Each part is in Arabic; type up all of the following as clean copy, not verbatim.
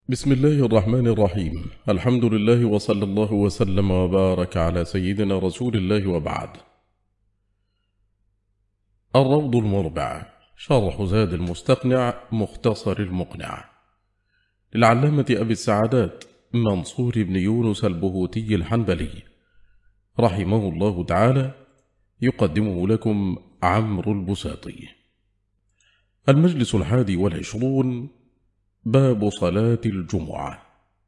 بسم الله الرحمن الرحيم. الحمد لله وصلى الله وسلم وبارك على سيدنا رسول الله وبعد. الروض المربع، شرح زاد المستقنع مختصر المقنع للعلامة أبي السعادات منصور بن يونس البهوتي الحنبلي رحمه الله تعالى، يقدمه لكم عمرو البساطي. المجلس 21، باب صلاة الجمعة.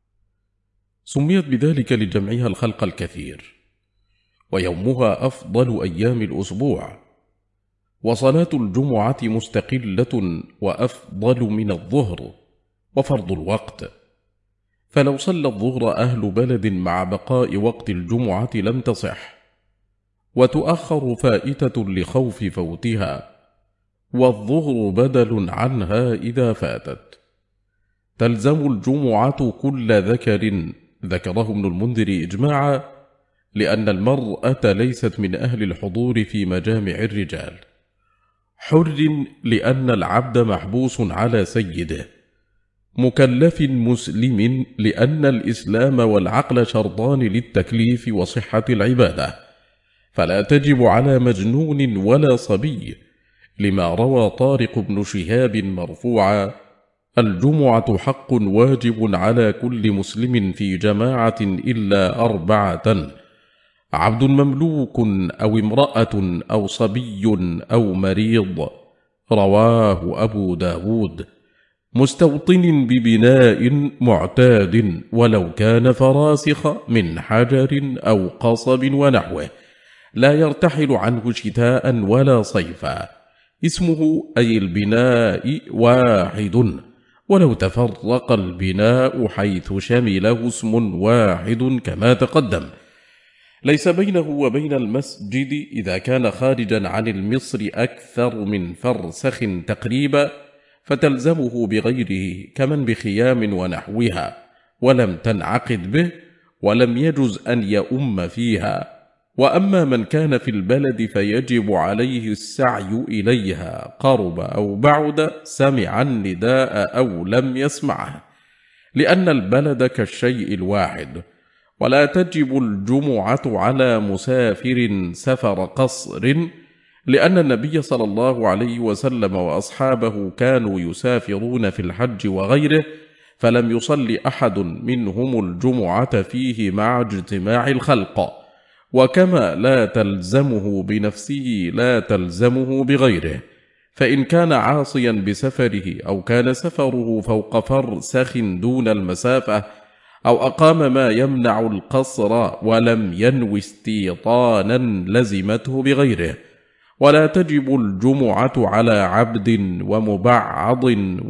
سميت بذلك لجمعها الخلق الكثير، ويومها أفضل أيام الأسبوع، وصلاة الجمعة مستقلة وأفضل من الظهر وفرض الوقت، فلو صلى الظهر أهل بلد مع بقاء وقت الجمعة لم تصح، وتؤخر فائتة لخوف فوتها، والظهر بدل عنها إذا فاتت. تلزم الجمعة كل ذكر، ذكره ابن المنذر إجماعا، لأن المرأة ليست من أهل الحضور في مجامع الرجال. حر لأن العبد محبوس على سيده. مكلف مسلم لأن الإسلام والعقل شرطان للتكليف وصحة العبادة، فلا تجب على مجنون ولا صبي، لما روى طارق بن شهاب مرفوعا: الجمعة حق واجب على كل مسلم في جماعة إلا 4: عبد مملوك أو امرأة أو صبي أو مريض. رواه أبو داود. مستوطن ببناء معتاد ولو كان فراسخ من حجر أو قصب ونحوه، لا يرتحل عنه شتاء ولا صيفا. اسمه أي البناء واحد، ولو تفرق البناء حيث شمله اسم واحد كما تقدم. ليس بينه وبين المسجد إذا كان خارجا عن المصر أكثر من فرسخ تقريبا، فتلزمه بغيره كمن بخيام ونحوها، ولم تنعقد به، ولم يجز أن يؤم فيها. وأما من كان في البلد فيجب عليه السعي إليها، قرب أو بعد، سمع النداء أو لم يسمعه، لأن البلد كالشيء الواحد. ولا تجب الجمعة على مسافر سفر قصر، لأن النبي صلى الله عليه وسلم وأصحابه كانوا يسافرون في الحج وغيره، فلم يصل أحد منهم الجمعة فيه مع اجتماع الخلق. وكما لا تلزمه بنفسه لا تلزمه بغيره، فإن كان عاصيا بسفره أو كان سفره فوق فرسخ دون المسافة، أو أقام ما يمنع القصر ولم ينو استيطانا لزمته بغيره. ولا تجب الجمعة على عبد ومبعض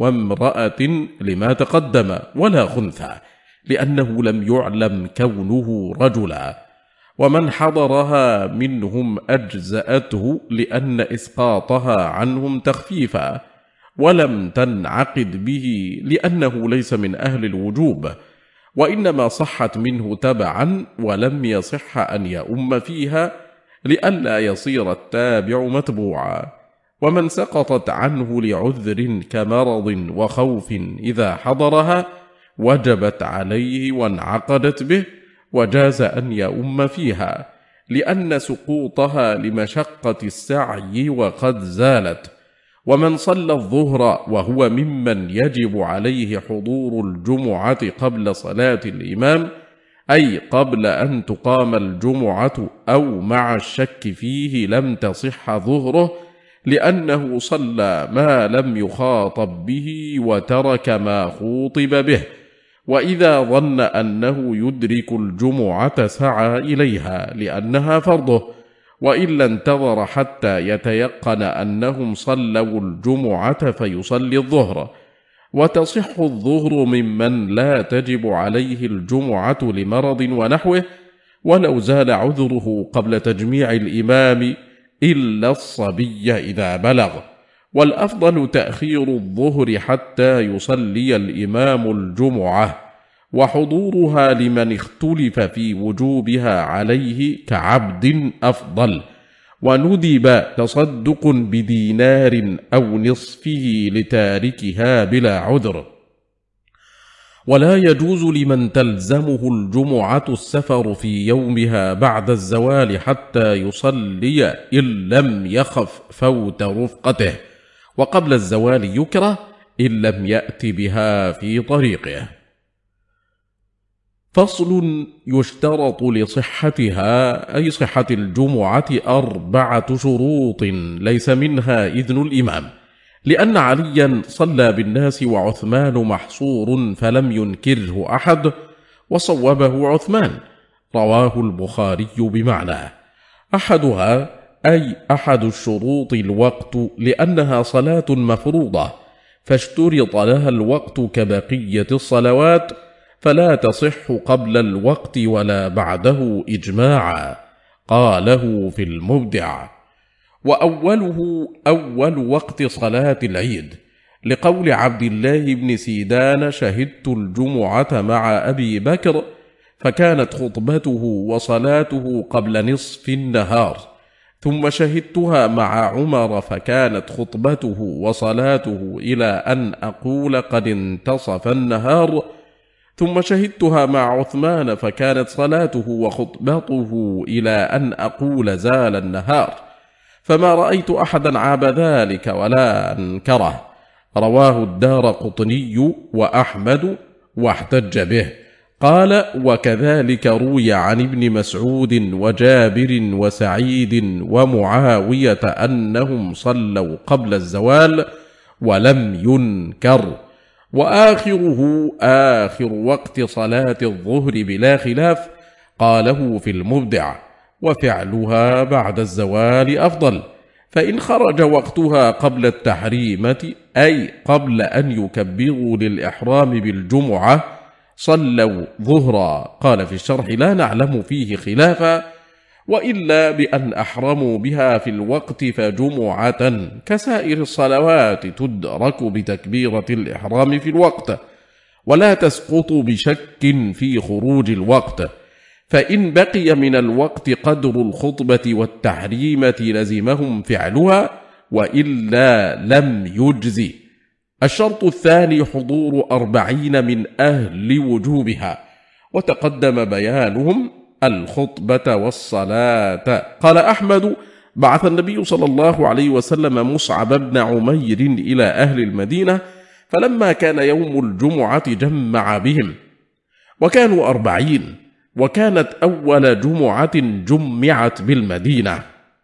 وامرأة لما تقدم، ولا خنثى، لأنه لم يعلم كونه رجلا. ومن حضرها منهم أجزأته، لأن إسقاطها عنهم تخفيفا، ولم تنعقد به لأنه ليس من أهل الوجوب، وإنما صحت منه تبعا، ولم يصح أن يؤم فيها لئلا يصير التابع متبوعا. ومن سقطت عنه لعذر كمرض وخوف إذا حضرها وجبت عليه وانعقدت به، وجاز أن يؤم فيها، لأن سقوطها لمشقة السعي وقد زالت. ومن صلى الظهر وهو ممن يجب عليه حضور الجمعة قبل صلاة الإمام، أي قبل أن تقام الجمعة أو مع الشك فيه، لم تصح ظهره، لأنه صلى ما لم يخاطب به وترك ما خوطب به. وإذا ظن أنه يدرك الجمعة سعى إليها لأنها فرضه، وإلا انتظر حتى يتيقن أنهم صلوا الجمعة فيصلي الظهر. وتصح الظهر ممن لا تجب عليه الجمعة لمرض ونحوه، ولو زال عذره قبل تجميع الإمام، إلا الصبي إذا بلغ. والأفضل تأخير الظهر حتى يصلي الإمام الجمعة، وحضورها لمن اختلف في وجوبها عليه كعبد أفضل. وندب تصدق بدينار أو نصفه لتاركها بلا عذر. ولا يجوز لمن تلزمه الجمعة السفر في يومها بعد الزوال حتى يصلي إن لم يخف فوت رفقته، وقبل الزوال يكره إن لم يأت بها في طريقه. فصل: يشترط لصحتها أي صحة الجمعة 4 شروط ليس منها إذن الإمام، لأن عليا صلى بالناس وعثمان محصور فلم ينكره أحد وصوبه عثمان، رواه البخاري بمعناه. أحدها أي أحد الشروط الوقت، لأنها صلاة مفروضة فاشترط لها الوقت كبقية الصلوات، فلا تصح قبل الوقت ولا بعده إجماعا، قاله في المبدع. وأوله أول وقت صلاة العيد، لقول عبد الله بن سيدان: شهدت الجمعة مع أبي بكر فكانت خطبته وصلاته قبل نصف النهار، ثم شهدتها مع عمر فكانت خطبته وصلاته إلى أن أقول قد انتصف النهار، ثم شهدتها مع عثمان فكانت صلاته وخطبته إلى أن أقول زال النهار، فما رأيت أحدا عاب ذلك ولا أنكره، رواه الدارقطني وأحمد واحتج به. قال: وكذلك روي عن ابن مسعود وجابر وسعيد ومعاوية أنهم صلوا قبل الزوال ولم ينكر. وآخره آخر وقت صلاة الظهر بلا خلاف، قاله في المبدع، وفعلها بعد الزوال أفضل، فإن خرج وقتها قبل التحريمة أي قبل أن يكبروا للإحرام بالجمعة صلوا ظهرا. قال في الشرح: لا نعلم فيه خلافا، وإلا بأن أحرموا بها في الوقت فجمعة كسائر الصلوات تدرك بتكبيرة الإحرام في الوقت، ولا تسقط بشك في خروج الوقت، فإن بقي من الوقت قدر الخطبة والتحريمة لزمهم فعلها، وإلا لم يجزي. الشرط الثاني حضور 40 من أهل وجوبها، وتقدم بيانهم الخطبة والصلاة. قال أحمد: بعث النبي صلى الله عليه وسلم مصعب بن عمير إلى أهل المدينة، فلما كان يوم الجمعة جمع بهم، وكانوا 40، وكانت أول جمعة جمعت بالمدينة.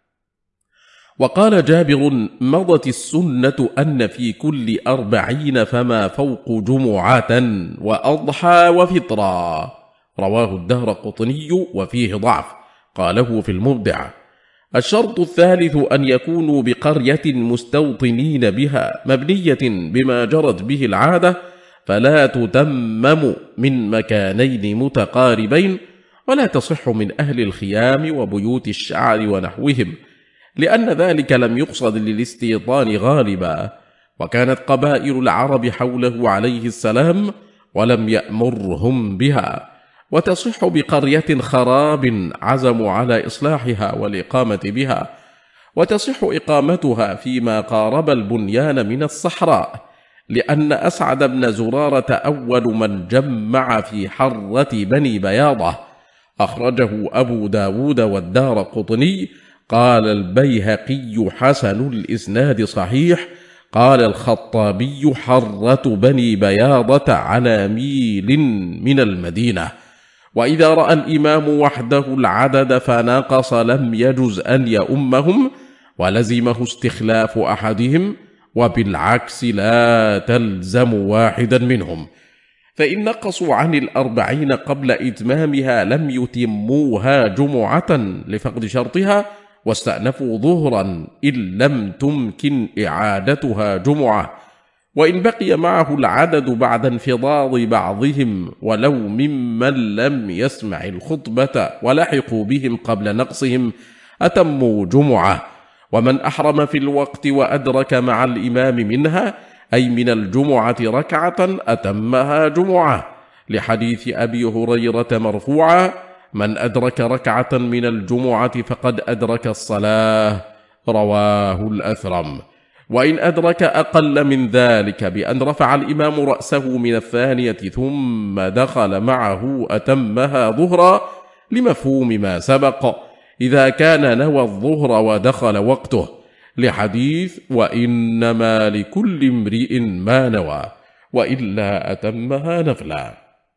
وقال جابر: مضت السنة أن في كل 40 فما فوق جمعة وأضحى وفطرا، رواه الدارقطني وفيه ضعف، قاله في المبدع. الشرط الثالث أن يكونوا بقرية مستوطنين بها مبنية بما جرت به العادة، فلا تتمم من مكانين متقاربين، ولا تصح من أهل الخيام وبيوت الشعر ونحوهم، لأن ذلك لم يقصد للاستيطان غالبا، وكانت قبائل العرب حوله عليه السلام ولم يأمرهم بها. وتصح بقرية خراب عزموا على إصلاحها والإقامة بها، وتصح إقامتها فيما قارب البنيان من الصحراء، لأن أسعد بن زرارة أول من جمع في حرة بني بياضة، أخرجه أبو داود والدارقطني. قال البيهقي: حسن الإسناد صحيح. قال الخطابي: حرة بني بياضة على ميل من المدينة. وإذا رأى الإمام وحده العدد فناقص لم يجز أن يؤمهم، ولزمه استخلاف أحدهم، وبالعكس لا تلزم واحدا منهم، فإن نقصوا عن 40 قبل إتمامها لم يتموها جمعة لفقد شرطها، واستأنفوا ظهرا إن لم تمكن إعادتها جمعة. وإن بقي معه العدد بعد انفضاض بعضهم ولو ممن لم يسمع الخطبة ولحقوا بهم قبل نقصهم أتموا جمعة. ومن أحرم في الوقت وأدرك مع الإمام منها أي من الجمعة ركعة أتمها جمعة، لحديث أبي هريرة مرفوعا: من أدرك ركعة من الجمعة فقد أدرك الصلاة، رواه الأثرم. وإن أدرك أقل من ذلك بأن رفع الإمام رأسه من الثانية ثم دخل معه أتمها ظهرا لمفهوم ما سبق إذا كان نوى الظهر ودخل وقته، لحديث وإنما لكل امرئ ما نوى، وإلا أتمها نفلا.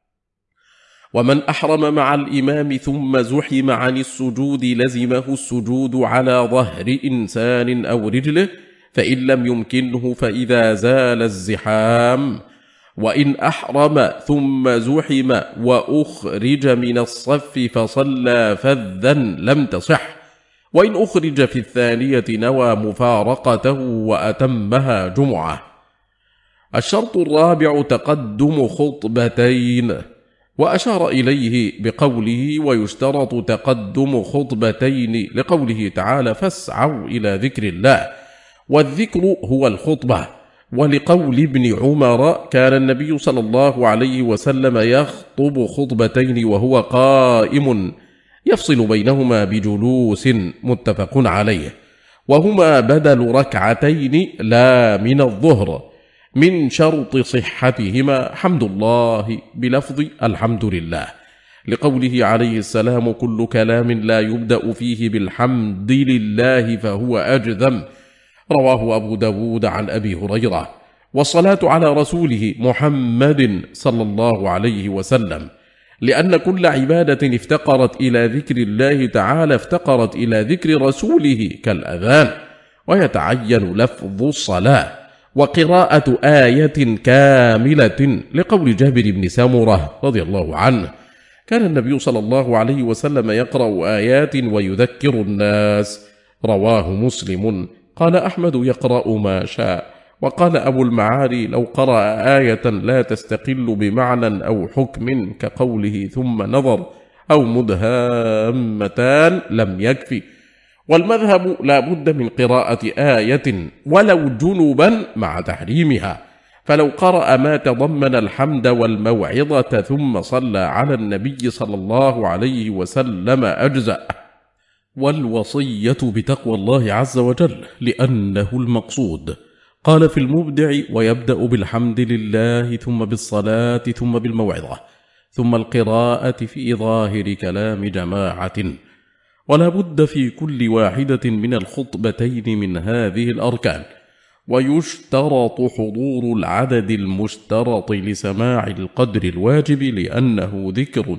ومن أحرم مع الإمام ثم زحم عن السجود لزمه السجود على ظهر إنسان أو رجله، فإن لم يمكنه فإذا زال الزحام. وإن أحرم ثم زحم وأخرج من الصف فصلى فذا لم تصح، وإن أخرج في الثانية نوى مفارقته وأتمها جمعة. الشرط الرابع تقدم خطبتين، وأشار إليه بقوله ويشترط تقدم خطبتين لقوله تعالى فاسعوا إلى ذكر الله، والذكر هو الخطبة. ولقول ابن عمر كان النبي صلى الله عليه وسلم يخطب خطبتين وهو قائم يفصل بينهما بجلوس، متفق عليه، وهما بدل ركعتين لا من الظهر، من شرط صحتهما حمد الله بلفظ الحمد لله، لقوله عليه السلام كل كلام لا يبدأ فيه بالحمد لله فهو أجذم، رواه أبو داود عن أبي هريرة. والصلاة على رسوله محمد صلى الله عليه وسلم، لأن كل عبادة افتقرت إلى ذكر الله تعالى افتقرت إلى ذكر رسوله كالأذان، ويتعين لفظ الصلاة وقراءة آية كاملة، لقول جابر بن سمرة رضي الله عنه كان النبي صلى الله عليه وسلم يقرأ آيات ويذكر الناس، رواه مسلم. قال أحمد يقرأ ما شاء. وقال أبو المعالي لو قرأ آية لا تستقل بمعنى أو حكم كقوله ثم نظر أو مدهامتان لم يكفي، والمذهب لا بد من قراءة آية ولو جنبا مع تحريمها، فلو قرأ ما تضمن الحمد والموعظة ثم صلى على النبي صلى الله عليه وسلم أجزأ. والوصية بتقوى الله عز وجل لأنه المقصود. قال في المبدع ويبدأ بالحمد لله ثم بالصلاة ثم بالموعظة ثم القراءة في ظاهر كلام جماعة. ولا بد في كل واحدة من الخطبتين من هذه الأركان، ويشترط حضور العدد المشترط لسماع القدر الواجب لأنه ذكر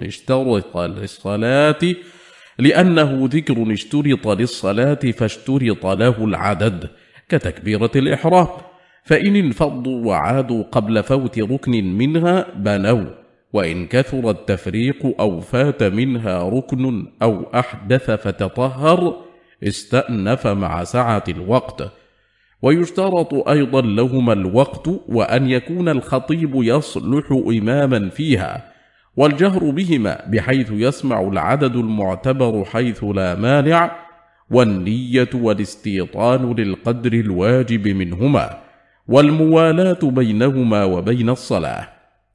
اشترط للصلاة فاشترط له العدد كتكبيرة الإحرام، فإن انفضوا وعادوا قبل فوت ركن منها بنوا، وإن كثر التفريق أو فات منها ركن أو أحدث فتطهر استأنف مع سعة الوقت. ويشترط أيضا لهما الوقت، وأن يكون الخطيب يصلح إماما فيها، والجهر بهما بحيث يسمع العدد المعتبر حيث لا مانع، والنية والاستيطان للقدر الواجب منهما، والموالاة بينهما وبين الصلاة.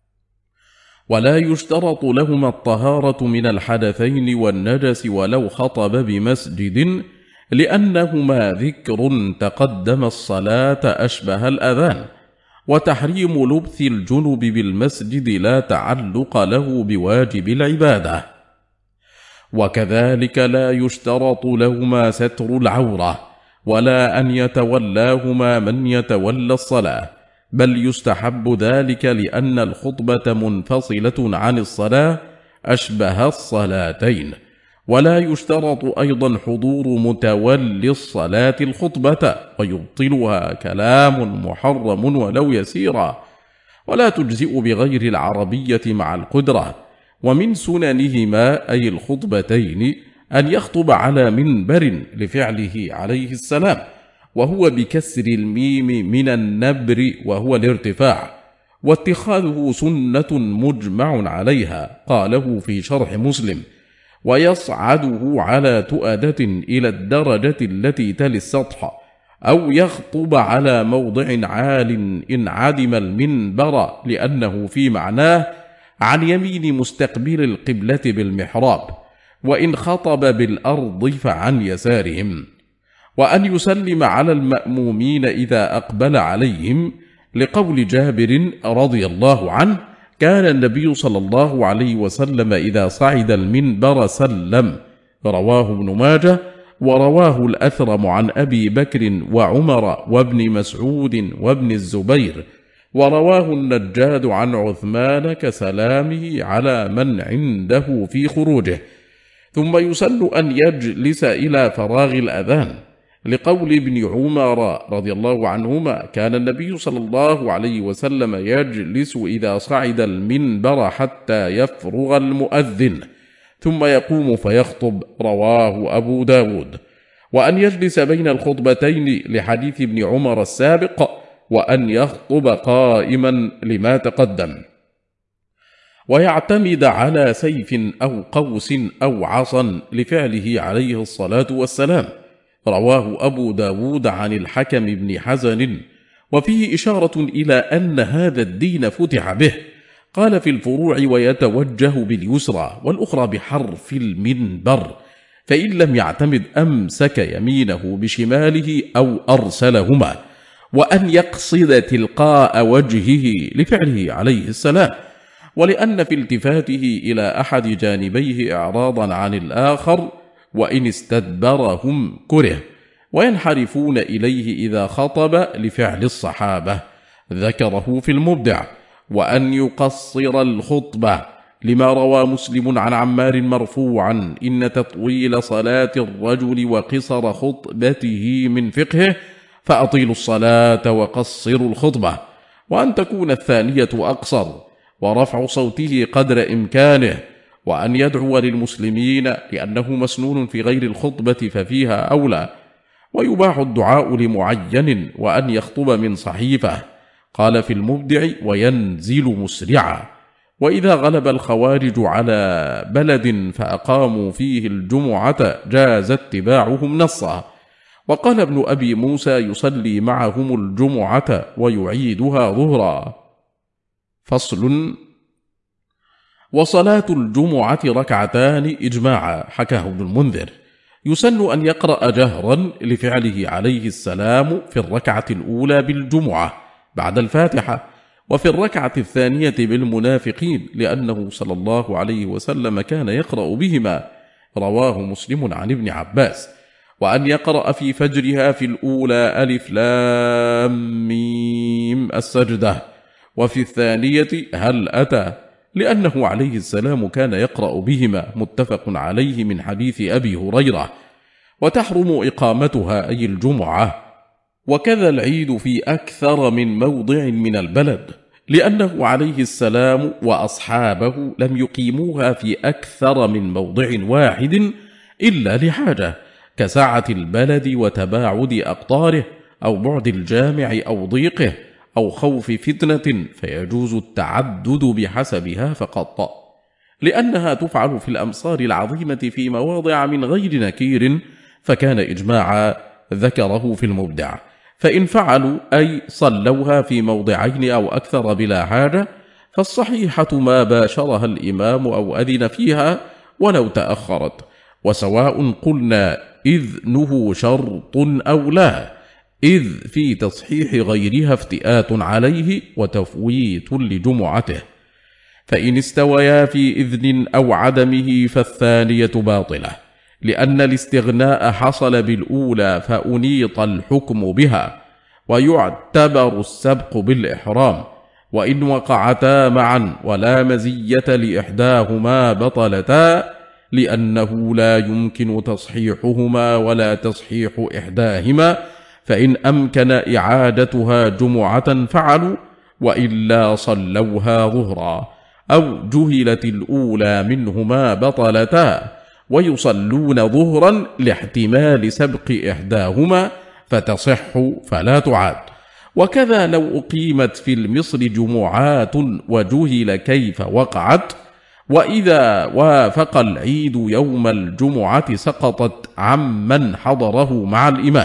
ولا يشترط لهما الطهارة من الحدثين والنجس ولو خطب بمسجد، لأنهما ذكر تقدم الصلاة أشبه الأذان، وتحريم لبث الجنب بالمسجد لا تعلق له بواجب العبادة. وكذلك لا يشترط لهما ستر العورة، ولا أن يتولاهما من يتولى الصلاة، بل يستحب ذلك لأن الخطبة منفصلة عن الصلاة أشبه الصلاتين. ولا يشترط أيضا حضور متولي الصلاة الخطبة، ويبطلها كلام محرم ولو يسيرا، ولا تجزئ بغير العربية مع القدرة. ومن سننهما أي الخطبتين أن يخطب على منبر لفعله عليه السلام، وهو بكسر الميم من النبر وهو الارتفاع، واتخاذه سنة مجمع عليها، قاله في شرح مسلم، ويصعده على تؤدة إلى الدرجة التي تلي السطح، أو يخطب على موضع عال إن عدم المنبر، لأنه في معناه عن يمين مستقبل القبلة بالمحراب، وإن خطب بالأرض فعن يسارهم. وأن يسلم على المأمومين إذا أقبل عليهم، لقول جابر رضي الله عنه: كان النبي صلى الله عليه وسلم إذا صعد المنبر سلم. رواه ابن ماجه، ورواه الأثرم عن أبي بكر وعمر وابن مسعود وابن الزبير، ورواه النجاد عن عثمان كسلامه على من عنده في خروجه. ثم يسن أن يجلس إلى فراغ الأذان، لقول ابن عمر رضي الله عنهما: كان النبي صلى الله عليه وسلم يجلس إذا صعد المنبر حتى يفرغ المؤذن ثم يقوم فيخطب. رواه أبو داود. وأن يجلس بين الخطبتين لحديث ابن عمر السابق، وأن يخطب قائما لما تقدم، ويعتمد على سيف أو قوس أو عصا لفعله عليه الصلاة والسلام. رواه أبو داود عن الحكم بن حزن، وفيه إشارة إلى أن هذا الدين فتح به. قال في الفروع: ويتوجه باليسرى، والأخرى بحرف المنبر، فإن لم يعتمد أمسك يمينه بشماله أو أرسلهما. وأن يقصد تلقاء وجهه لفعله عليه السلام، ولأن في التفاته إلى أحد جانبيه إعراضا عن الآخر، وإن استدبرهم كره. وينحرفون إليه إذا خطب لفعل الصحابة، ذكره في المبدع. وأن يقصر الخطبة، لما روى مسلم عن عمار مرفوعا: إن تطويل صلاة الرجل وقصر خطبته من فقهه، فأطيلوا الصلاة وقصروا الخطبة. وأن تكون الثانية أقصر، ورفع صوته قدر إمكانه. وأن يدعو للمسلمين، لأنه مسنون في غير الخطبة ففيها أولى. ويباح الدعاء لمعين، وأن يخطب من صحيفة. قال في المبدع: وينزل مسرعا. وإذا غلب الخوارج على بلد فأقاموا فيه الجمعة جاز اتباعهم نصا. وقال ابن أبي موسى: يصلي معهم الجمعة ويعيدها ظهرا. فصل: وصلاة الجمعة ركعتان إجماعا، حكاه ابن المنذر. يسن أن يقرأ جهرا لفعله عليه السلام في الركعة الأولى بالجمعة بعد الفاتحة، وفي الركعة الثانية بالمنافقين، لأنه صلى الله عليه وسلم كان يقرأ بهما. رواه مسلم عن ابن عباس. وأن يقرأ في فجرها في الأولى ألف لام ميم السجدة، وفي الثانية هل أتى، لأنه عليه السلام كان يقرأ بهما، متفق عليه من حديث أبي هريرة. وتحرم إقامتها أي الجمعة. وكذا العيد في أكثر من موضع من البلد، لأنه عليه السلام وأصحابه لم يقيموها في أكثر من موضع واحد إلا لحاجة، كسعة البلد وتباعد أقطاره، أو بعد الجامع أو ضيقه، أو خوف فتنة، فيجوز التعدد بحسبها فقط، لأنها تفعل في الأمصار العظيمة في مواضع من غير نكير، فكان إجماعا، ذكره في المبدع. فإن فعلوا أي صلوها في موضعين أو أكثر بلا حاجة، فالصحيحة ما باشرها الإمام أو أذن فيها ولو تأخرت، وسواء قلنا إذنه شرط أو لا، إذ في تصحيح غيرها افتئات عليه وتفويت لجمعته. فإن استويا في إذن أو عدمه فالثانية باطلة، لأن الاستغناء حصل بالأولى فأنيط الحكم بها، ويعتبر السبق بالإحرام. وإن وقعتا معا ولا مزية لإحداهما بطلتا، لأنه لا يمكن تصحيحهما ولا تصحيح إحداهما، فإن أمكن إعادتها جمعة فعلوا، وإلا صلوها ظهرا، أو جهلت الأولى منهما بطلتا، ويصلون ظهرا لاحتمال سبق إحداهما فتصح فلا تعاد. وكذا لو أقيمت في المصر جمعات وجهل كيف وقعت، وإذا وافق العيد يوم الجمعة سقطت عمن حضره مع الإمام،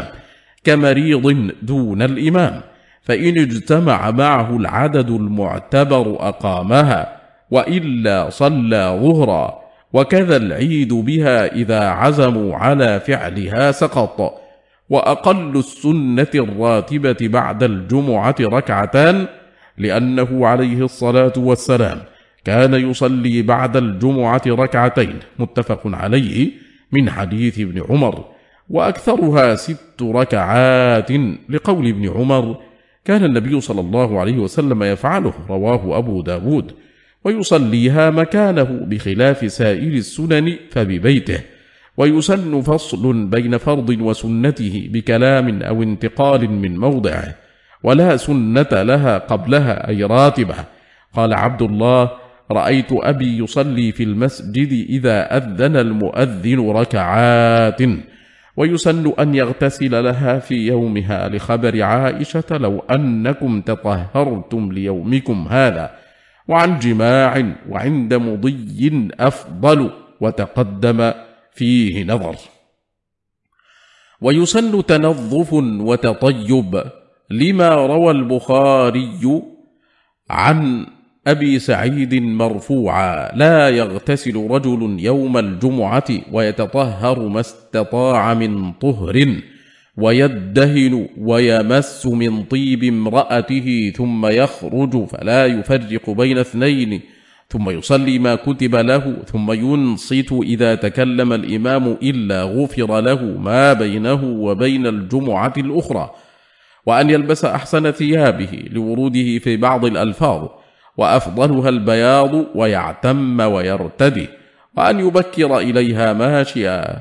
كمريض دون الإمام، فإن اجتمع معه العدد المعتبر أقامها، وإلا صلى ظهرا. وكذا العيد بها إذا عزموا على فعلها سقط. وأقل السنة الراتبة بعد الجمعة ركعتان، لأنه عليه الصلاة والسلام كان يصلي بعد الجمعة ركعتين، متفق عليه، من حديث ابن عمر، وأكثرها 6 ركعات، لقول ابن عمر: كان النبي صلى الله عليه وسلم يفعله، رواه أبو داود، ويصليها مكانه، بخلاف سائر السنن فببيته. ويسن فصل بين فرض وسنته بكلام أو انتقال من موضعه، ولا سنة لها قبلها، أي راتبة. قال عبد الله: رأيت أبي يصلي في المسجد إذا أذن المؤذن ركعات. ويسن أن يغتسل لها في يومها، لخبر عائشة: لو أنكم تطهرتم ليومكم هذا. وعن جماع وعند مضي أفضل، وتقدم فيه نظر. ويسن تنظف وتطيب، لما روى البخاري عن أبي سعيد مرفوعا: لا يغتسل رجل يوم الجمعة ويتطهر ما استطاع من طهر، ويدهن ويمس من طيب امرأته، ثم يخرج فلا يفرق بين اثنين، ثم يصلي ما كتب له، ثم ينصت إذا تكلم الإمام، إلا غفر له ما بينه وبين الجمعة الأخرى. وأن يلبس أحسن ثيابه، لوروده في بعض الألفاظ، وأفضلها البياض، ويعتم ويرتدي، وأن يبكر إليها ماشيا،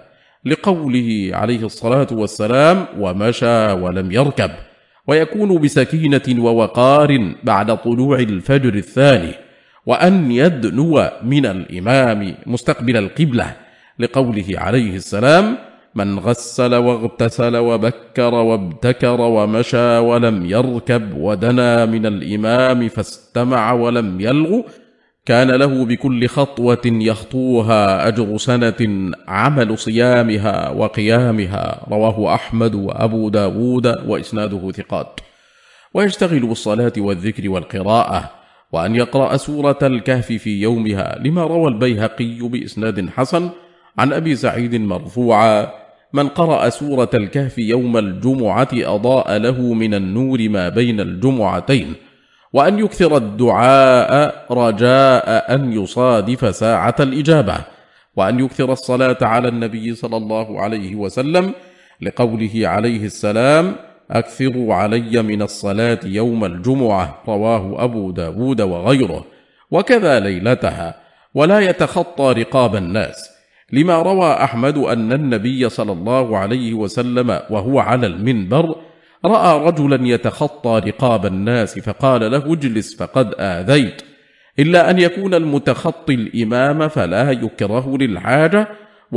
لقوله عليه الصلاة والسلام: ومشى ولم يركب. ويكون بسكينة ووقار بعد طلوع الفجر الثاني. وأن يدنو من الإمام مستقبل القبلة، لقوله عليه السلام: من غسل واغتسل وبكر وابتكر ومشى ولم يركب ودنا من الإمام فاستمع ولم يلغ، كان له بكل خطوة يخطوها أجر سنة عمل صيامها وقيامها. رواه أحمد وأبو داود، وإسناده ثقات. ويشتغل بالصلاة والذكر والقراءة، وأن يقرأ سورة الكهف في يومها، لما روى البيهقي بإسناد حسن عن أبي سعيد مرفوعا: من قرأ سورة الكهف يوم الجمعة أضاء له من النور ما بين الجمعتين. وأن يكثر الدعاء رجاء أن يصادف ساعة الإجابة. وأن يكثر الصلاة على النبي صلى الله عليه وسلم، لقوله عليه السلام: أكثروا علي من الصلاة يوم الجمعة. رواه أبو داود وغيره. وكذا ليلتها. ولا يتخطى رقاب الناس، لما روى أحمد أن النبي صلى الله عليه وسلم وهو على المنبر رأى رجلا يتخطى رقاب الناس، فقال له: اجلس فقد آذيت. إلا أن يكون المتخطي الإمام، فلا يكره للحاجة،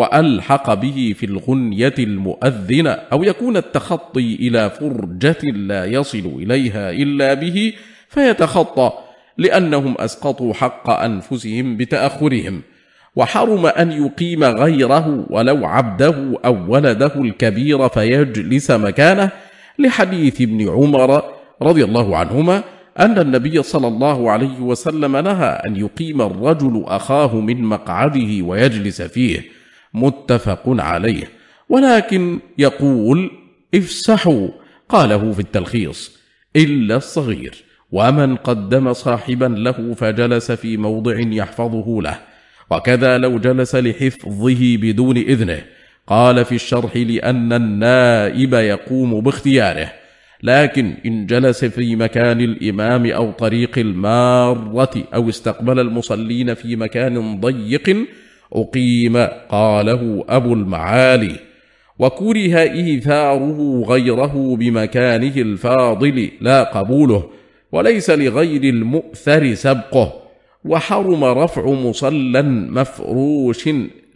وألحق به في الغنية المؤذن، أو يكون التخطي إلى فرجة لا يصل إليها إلا به فيتخطى، لأنهم أسقطوا حق أنفسهم بتأخرهم. وحرم أن يقيم غيره ولو عبده أو ولده الكبير فيجلس مكانه، لحديث ابن عمر رضي الله عنهما أن النبي صلى الله عليه وسلم نهى أن يقيم الرجل أخاه من مقعده ويجلس فيه، متفق عليه. ولكن يقول: افسحوا، قاله في التلخيص: إلا الصغير، ومن قدم صاحبا له فجلس في موضع يحفظه له، وكذا لو جلس لحفظه بدون إذنه. قال في الشرح: لأن النائب يقوم باختياره، لكن إن جلس في مكان الإمام أو طريق المارة أو استقبل المصلين في مكان ضيق أقيم. قاله أبو المعالي. وكره إيثاره غيره بمكانه الفاضل، لا قبوله، وليس لغير المؤثر سبقه. وحرم رفع مصلى مفروش،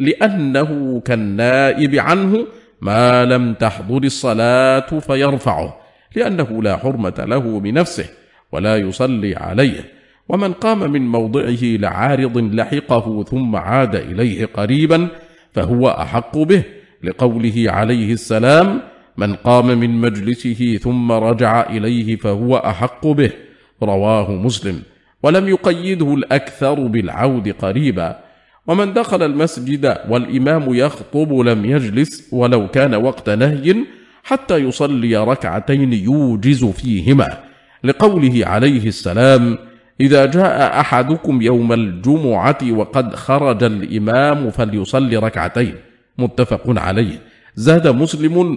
لأنه كالنائب عنه ما لم تحضر الصلاة فيرفعه، لأنه لا حرمة له بنفسه ولا يصلي عليه. ومن قام من موضعه لعارض لحقه ثم عاد إليه قريبا فهو أحق به، لقوله عليه السلام: من قام من مجلسه ثم رجع إليه فهو أحق به. رواه مسلم. ولم يقيده الأكثر بالعود قريبا. ومن دخل المسجد والإمام يخطب لم يجلس ولو كان وقت نهي، حتى يصلي ركعتين يوجز فيهما، لقوله عليه السلام: إذا جاء أحدكم يوم الجمعة وقد خرج الإمام فليصلي ركعتين، متفق عليه. زاد مسلم: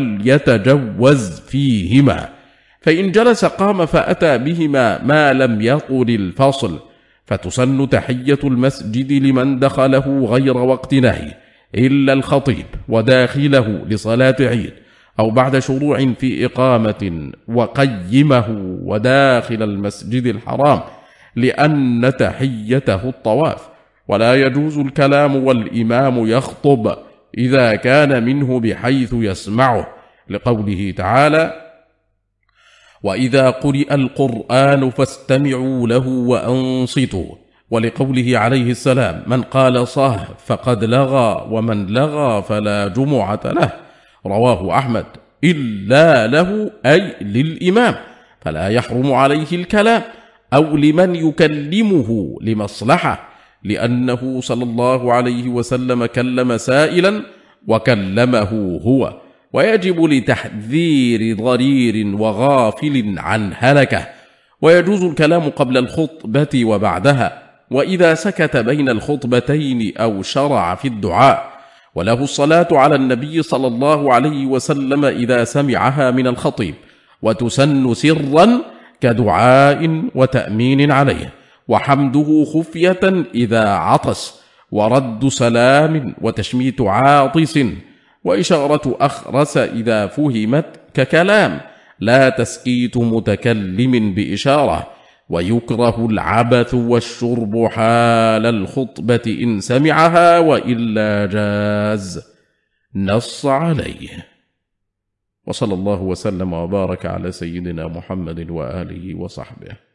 وليتجوز فيهما، فإن جلس قام فأتى بهما ما لم يطل الفصل، فتسن تحية المسجد لمن دخله غير وقت نهي إلا الخطيب وداخله لصلاة عيد، أو بعد شروع في إقامة وقيمه وداخل المسجد الحرام، لأن تحيته الطواف. ولا يجوز الكلام والإمام يخطب إذا كان منه بحيث يسمعه، لقوله تعالى: وإذا قرئ القرآن فاستمعوا له وأنصتوا، ولقوله عليه السلام: من قال صه فقد لغى، ومن لغى فلا جمعة له. رواه أحمد. إلا له أي للإمام، فلا يحرم عليه الكلام أو لمن يكلمه لمصلحة، لأنه صلى الله عليه وسلم كلم سائلا وكلمه هو، ويجب لتحذير ضرير وغافل عن هلكة. ويجوز الكلام قبل الخطبة وبعدها، وإذا سكت بين الخطبتين أو شرع في الدعاء. وله الصلاة على النبي صلى الله عليه وسلم إذا سمعها من الخطيب، وتسن سرا كدعاء وتأمين عليه، وحمده خفية إذا عطس، ورد سلام وتشميت عاطس، وإشارة أخرس إذا فهمت ككلام، لا تسكيت متكلم بإشارة. ويكره العبث والشرب حال الخطبة إن سمعها، وإلا جاز. نص عليه. وصلى الله وسلم وبارك على سيدنا محمد وآله وصحبه.